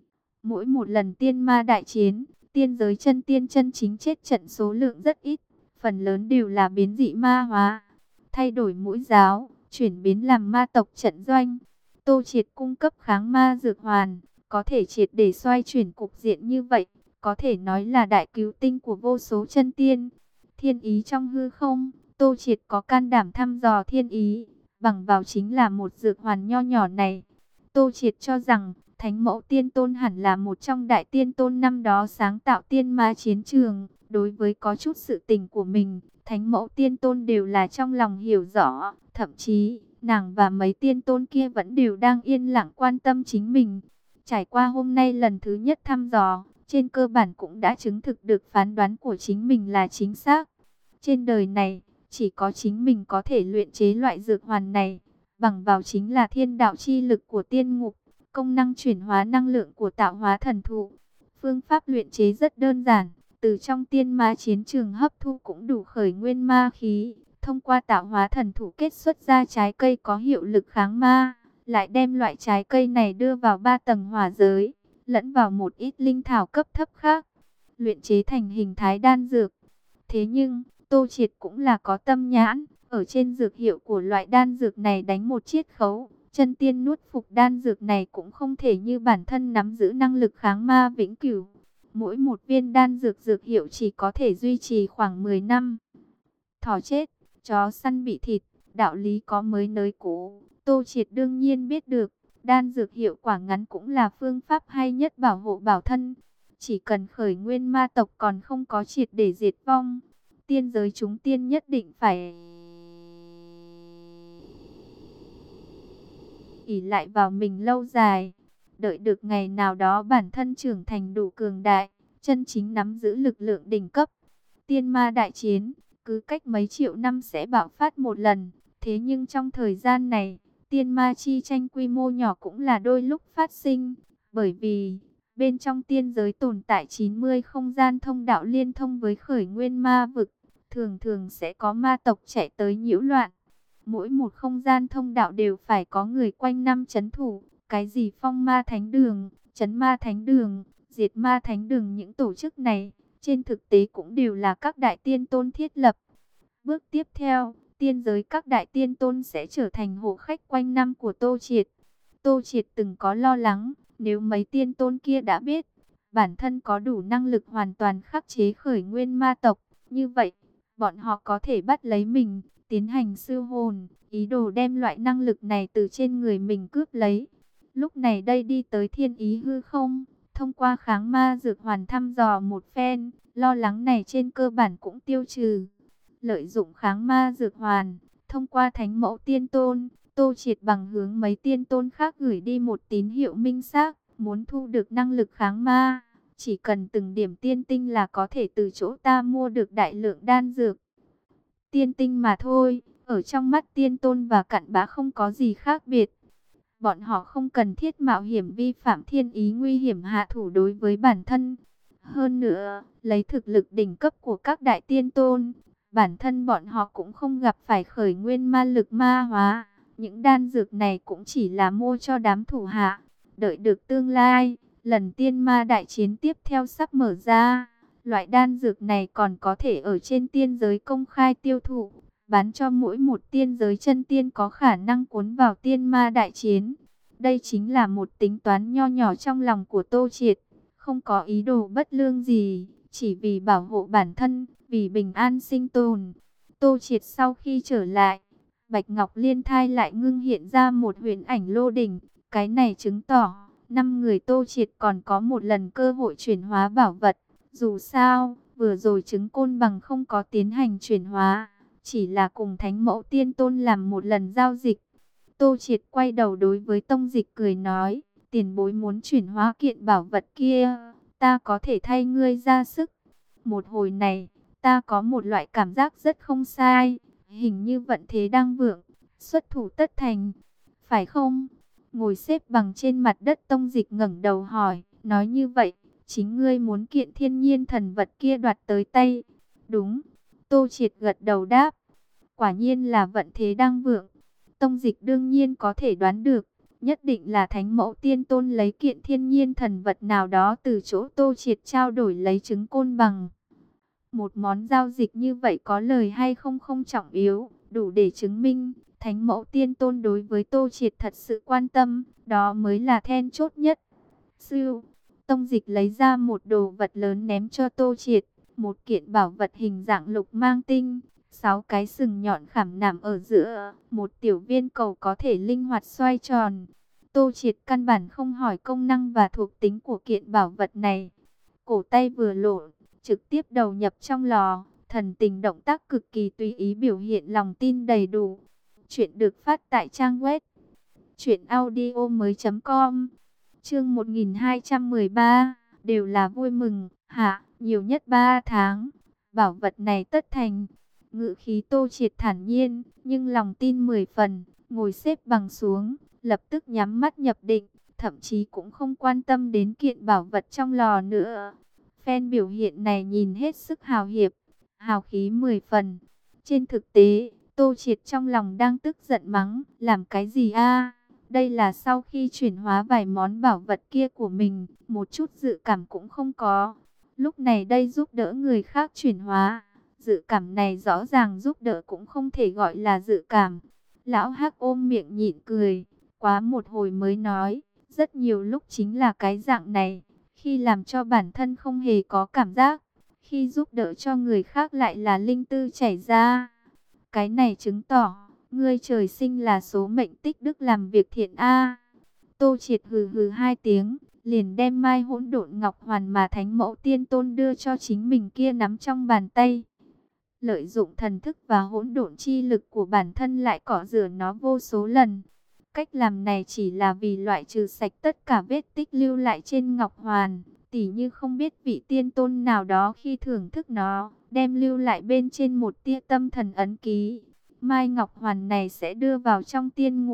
Mỗi một lần tiên ma đại chiến, tiên giới chân tiên chân chính chết trận số lượng rất ít, phần lớn đều là biến dị ma hóa, thay đổi mũi giáo, chuyển biến làm ma tộc trận doanh. Tô Triệt cung cấp kháng ma dược hoàn, có thể triệt để xoay chuyển cục diện như vậy, có thể nói là đại cứu tinh của vô số chân tiên. Thiên ý trong hư không, Tô Triệt có can đảm thăm dò thiên ý, bằng vào chính là một dược hoàn nho nhỏ này. Tô Triệt cho rằng, Thánh Mẫu Tiên Tôn hẳn là một trong đại tiên tôn năm đó sáng tạo tiên ma chiến trường. Đối với có chút sự tình của mình, Thánh Mẫu Tiên Tôn đều là trong lòng hiểu rõ. Thậm chí, nàng và mấy tiên tôn kia vẫn đều đang yên lặng quan tâm chính mình. Trải qua hôm nay lần thứ nhất thăm dò, trên cơ bản cũng đã chứng thực được phán đoán của chính mình là chính xác. Trên đời này, chỉ có chính mình có thể luyện chế loại dược hoàn này, bằng vào chính là thiên đạo chi lực của tiên ngục, công năng chuyển hóa năng lượng của tạo hóa thần thụ. Phương pháp luyện chế rất đơn giản, từ trong tiên ma chiến trường hấp thu cũng đủ khởi nguyên ma khí, thông qua tạo hóa thần thụ kết xuất ra trái cây có hiệu lực kháng ma, lại đem loại trái cây này đưa vào ba tầng hỏa giới, lẫn vào một ít linh thảo cấp thấp khác, luyện chế thành hình thái đan dược. Thế nhưng, Tô Triệt cũng là có tâm nhãn, ở trên dược hiệu của loại đan dược này đánh một chiết khấu. Chân tiên nuốt phục đan dược này cũng không thể như bản thân nắm giữ năng lực kháng ma vĩnh cửu. Mỗi một viên đan dược dược hiệu chỉ có thể duy trì khoảng mười năm. Thỏ chết, chó săn bị thịt, đạo lý có mới nới cũ. Tô Triệt đương nhiên biết được, đan dược hiệu quả ngắn cũng là phương pháp hay nhất bảo hộ bảo thân. Chỉ cần khởi nguyên ma tộc còn không có triệt để diệt vong, tiên giới chúng tiên nhất định phải ỷ lại vào mình lâu dài, đợi được ngày nào đó bản thân trưởng thành đủ cường đại, chân chính nắm giữ lực lượng đỉnh cấp. Tiên ma đại chiến, cứ cách mấy triệu năm sẽ bạo phát một lần, thế nhưng trong thời gian này, tiên ma chi tranh quy mô nhỏ cũng là đôi lúc phát sinh, bởi vì bên trong tiên giới tồn tại chín mươi không gian thông đạo liên thông với khởi nguyên ma vực, thường thường sẽ có ma tộc chạy tới nhiễu loạn. Mỗi một không gian thông đạo đều phải có người quanh năm trấn thủ, cái gì phong ma thánh đường, trấn ma thánh đường, diệt ma thánh đường, những tổ chức này trên thực tế cũng đều là các đại tiên tôn thiết lập. Bước tiếp theo, tiên giới các đại tiên tôn sẽ trở thành hộ khách quanh năm của Tô Triệt. Tô Triệt từng có lo lắng, nếu mấy tiên tôn kia đã biết bản thân có đủ năng lực hoàn toàn khắc chế khởi nguyên ma tộc, như vậy bọn họ có thể bắt lấy mình, tiến hành siêu hồn, ý đồ đem loại năng lực này từ trên người mình cướp lấy. Lúc này đây đi tới thiên ý hư không, thông qua kháng ma dược hoàn thăm dò một phen, lo lắng này trên cơ bản cũng tiêu trừ. Lợi dụng kháng ma dược hoàn, thông qua thánh mẫu tiên tôn, Tô Triệt bằng hướng mấy tiên tôn khác gửi đi một tín hiệu minh xác, muốn thu được năng lực kháng ma, chỉ cần từng điểm tiên tinh là có thể từ chỗ ta mua được đại lượng đan dược. Tiên tinh mà thôi, ở trong mắt tiên tôn và cặn bã không có gì khác biệt. Bọn họ không cần thiết mạo hiểm vi phạm thiên ý, nguy hiểm hạ thủ đối với bản thân. Hơn nữa, lấy thực lực đỉnh cấp của các đại tiên tôn, bản thân bọn họ cũng không gặp phải khởi nguyên ma lực ma hóa. Những đan dược này cũng chỉ là mua cho đám thủ hạ. Đợi được tương lai, lần tiên ma đại chiến tiếp theo sắp mở ra, loại đan dược này còn có thể ở trên tiên giới công khai tiêu thụ, bán cho mỗi một tiên giới chân tiên có khả năng cuốn vào tiên ma đại chiến. Đây chính là một tính toán nho nhỏ trong lòng của Tô Triệt, không có ý đồ bất lương gì, chỉ vì bảo hộ bản thân, vì bình an sinh tồn. Tô Triệt sau khi trở lại, Bạch Ngọc Liên Thai lại ngưng hiện ra một huyền ảnh lô đỉnh, cái này chứng tỏ năm người Tô Triệt còn có một lần cơ hội chuyển hóa bảo vật. Dù sao, vừa rồi trứng côn bằng không có tiến hành chuyển hóa, chỉ là cùng thánh mẫu tiên tôn làm một lần giao dịch. Tô Triệt quay đầu đối với Tông Dịch cười nói, tiền bối muốn chuyển hóa kiện bảo vật kia, ta có thể thay ngươi ra sức. Một hồi này, ta có một loại cảm giác rất không sai, hình như vận thế đang vượng, xuất thủ tất thành, phải không? Ngồi xếp bằng trên mặt đất, Tông Dịch ngẩng đầu hỏi, nói như vậy, chính ngươi muốn kiện thiên nhiên thần vật kia đoạt tới tay? Đúng. Tô Triệt gật đầu đáp, quả nhiên là vận thế đang vượng. Tông Dịch đương nhiên có thể đoán được, nhất định là thánh mẫu tiên tôn lấy kiện thiên nhiên thần vật nào đó từ chỗ Tô Triệt trao đổi lấy trứng côn bằng. Một món giao dịch như vậy có lời hay không không trọng yếu, đủ để chứng minh thánh mẫu tiên tôn đối với Tô Triệt thật sự quan tâm, đó mới là then chốt nhất. Sư, Tông Dịch lấy ra một đồ vật lớn ném cho Tô Triệt, một kiện bảo vật hình dạng lục mang tinh, sáu cái sừng nhọn khảm nạm ở giữa, một tiểu viên cầu có thể linh hoạt xoay tròn. Tô Triệt căn bản không hỏi công năng và thuộc tính của kiện bảo vật này. Cổ tay vừa lộn, trực tiếp đầu nhập trong lò, thần tình động tác cực kỳ tùy ý, biểu hiện lòng tin đầy đủ. Chuyện được phát tại trang web truyện audio mới chấm com. Chương một nghìn hai trăm mười ba, đều là vui mừng, hạ, nhiều nhất ba tháng, bảo vật này tất thành. Ngữ khí Tô Triệt thản nhiên, nhưng lòng tin mười phần, ngồi xếp bằng xuống, lập tức nhắm mắt nhập định, thậm chí cũng không quan tâm đến kiện bảo vật trong lò nữa. Phen biểu hiện này nhìn hết sức hào hiệp, hào khí mười phần. Trên thực tế, Tô Triệt trong lòng đang tức giận mắng, làm cái gì a? Đây là sau khi chuyển hóa vài món bảo vật kia của mình, một chút dự cảm cũng không có. Lúc này đây giúp đỡ người khác chuyển hóa, dự cảm này rõ ràng giúp đỡ cũng không thể gọi là dự cảm. Lão Hắc ôm miệng nhịn cười, quá một hồi mới nói, rất nhiều lúc chính là cái dạng này, khi làm cho bản thân không hề có cảm giác, khi giúp đỡ cho người khác lại là linh tư chảy ra. Cái này chứng tỏ, ngươi trời sinh là số mệnh tích đức làm việc thiện a. Tô Triệt hừ hừ hai tiếng, liền đem mai hỗn độn ngọc hoàn mà thánh mẫu tiên tôn đưa cho chính mình kia nắm trong bàn tay. Lợi dụng thần thức và hỗn độn chi lực của bản thân lại cọ rửa nó vô số lần. Cách làm này chỉ là vì loại trừ sạch tất cả vết tích lưu lại trên ngọc hoàn, tỉ như không biết vị tiên tôn nào đó khi thưởng thức nó, đem lưu lại bên trên một tia tâm thần ấn ký. Mai ngọc hoàn này sẽ đưa vào trong tiên ngục,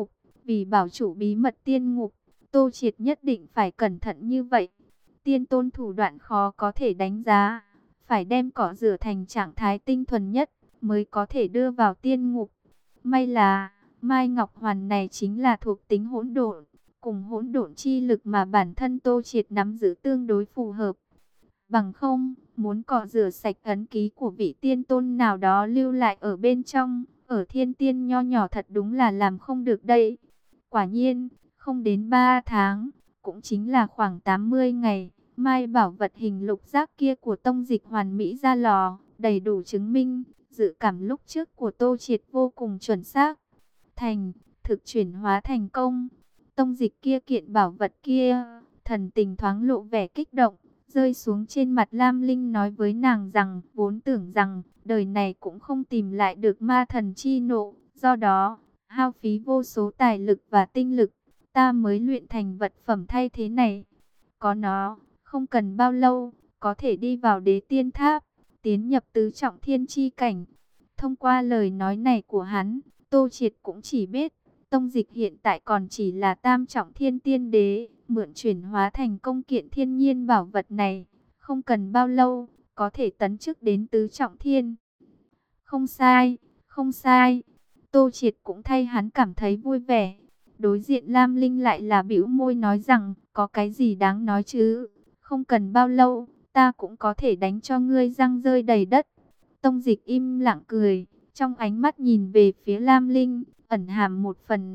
Vì bảo chủ bí mật tiên ngục, Tô Triệt nhất định phải cẩn thận như vậy. Tiên tôn thủ đoạn khó có thể đánh giá, phải đem cỏ rửa thành trạng thái tinh thuần nhất mới có thể đưa vào tiên ngục. May là Mai Ngọc Hoàn này chính là thuộc tính hỗn độn, cùng hỗn độn chi lực mà bản thân Tô Triệt nắm giữ tương đối phù hợp. Bằng không, muốn cọ rửa sạch ấn ký của vị tiên tôn nào đó lưu lại ở bên trong, ở thiên tiên nho nhỏ thật đúng là làm không được đây. Quả nhiên, không đến ba tháng, cũng chính là khoảng tám mươi ngày, Mai bảo vật hình lục giác kia của tông dịch hoàn mỹ ra lò, đầy đủ chứng minh, dự cảm lúc trước của Tô Triệt vô cùng chuẩn xác. Thành, thực chuyển hóa thành công. Tông dịch kia kiện bảo vật kia, thần tình thoáng lộ vẻ kích động, rơi xuống trên mặt Lam Linh nói với nàng rằng, vốn tưởng rằng, đời này cũng không tìm lại được ma thần chi nộ, do đó, hao phí vô số tài lực và tinh lực, ta mới luyện thành vật phẩm thay thế này. Có nó, không cần bao lâu, có thể đi vào đế tiên tháp, tiến nhập tứ trọng thiên chi cảnh. Thông qua lời nói này của hắn, Tô Triệt cũng chỉ biết, tông dịch hiện tại còn chỉ là tam trọng thiên tiên đế, mượn chuyển hóa thành công kiện thiên nhiên bảo vật này, không cần bao lâu, có thể tấn chức đến tứ trọng thiên. Không sai, không sai, Tô Triệt cũng thay hắn cảm thấy vui vẻ. Đối diện Lam Linh lại là bĩu môi nói rằng, có cái gì đáng nói chứ, không cần bao lâu, ta cũng có thể đánh cho ngươi răng rơi đầy đất. Tông dịch im lặng cười, trong ánh mắt nhìn về phía Lam Linh, ẩn hàm một phần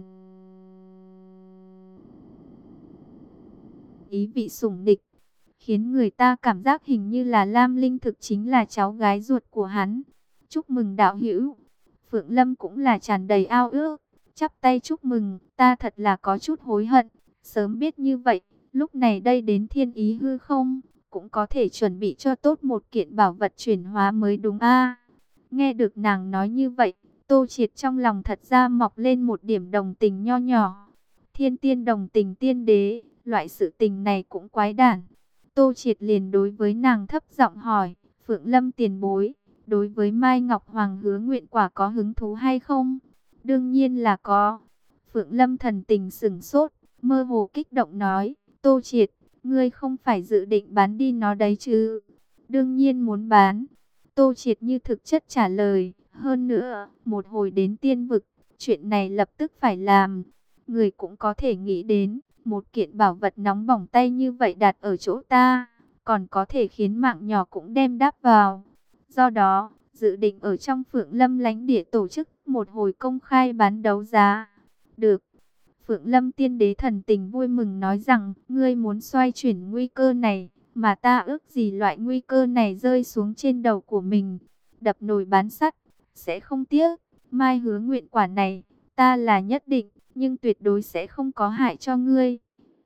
ý vị sủng địch, khiến người ta cảm giác hình như là Lam Linh thực chính là cháu gái ruột của hắn. Chúc mừng đạo hữu. Phượng Lâm cũng là tràn đầy ao ước, chắp tay chúc mừng, ta thật là có chút hối hận, sớm biết như vậy, lúc này đây đến Thiên Ý hư không, cũng có thể chuẩn bị cho tốt một kiện bảo vật chuyển hóa mới đúng a. Nghe được nàng nói như vậy, Tô Triệt trong lòng thật ra mọc lên một điểm đồng tình nho nhỏ. Thiên tiên đồng tình tiên đế, loại sự tình này cũng quái đản. Tô Triệt liền đối với nàng thấp giọng hỏi, Phượng Lâm tiền bối, đối với Mai Ngọc Hoàng hứa nguyện quả có hứng thú hay không? Đương nhiên là có. Phượng Lâm thần tình sửng sốt, mơ hồ kích động nói, Tô Triệt, ngươi không phải dự định bán đi nó đấy chứ? Đương nhiên muốn bán. Tô Triệt như thực chất trả lời, hơn nữa, một hồi đến tiên vực, chuyện này lập tức phải làm. Người cũng có thể nghĩ đến, một kiện bảo vật nóng bỏng tay như vậy đặt ở chỗ ta, còn có thể khiến mạng nhỏ cũng đem đáp vào. Do đó, dự định ở trong Phượng Lâm lãnh địa tổ chức một hồi công khai bán đấu giá. Được. Phượng Lâm tiên đế thần tình vui mừng nói rằng, ngươi muốn xoay chuyển nguy cơ này, mà ta ước gì loại nguy cơ này rơi xuống trên đầu của mình. Đập nồi bán sắt, sẽ không tiếc. Mai hứa nguyện quả này, ta là nhất định, nhưng tuyệt đối sẽ không có hại cho ngươi.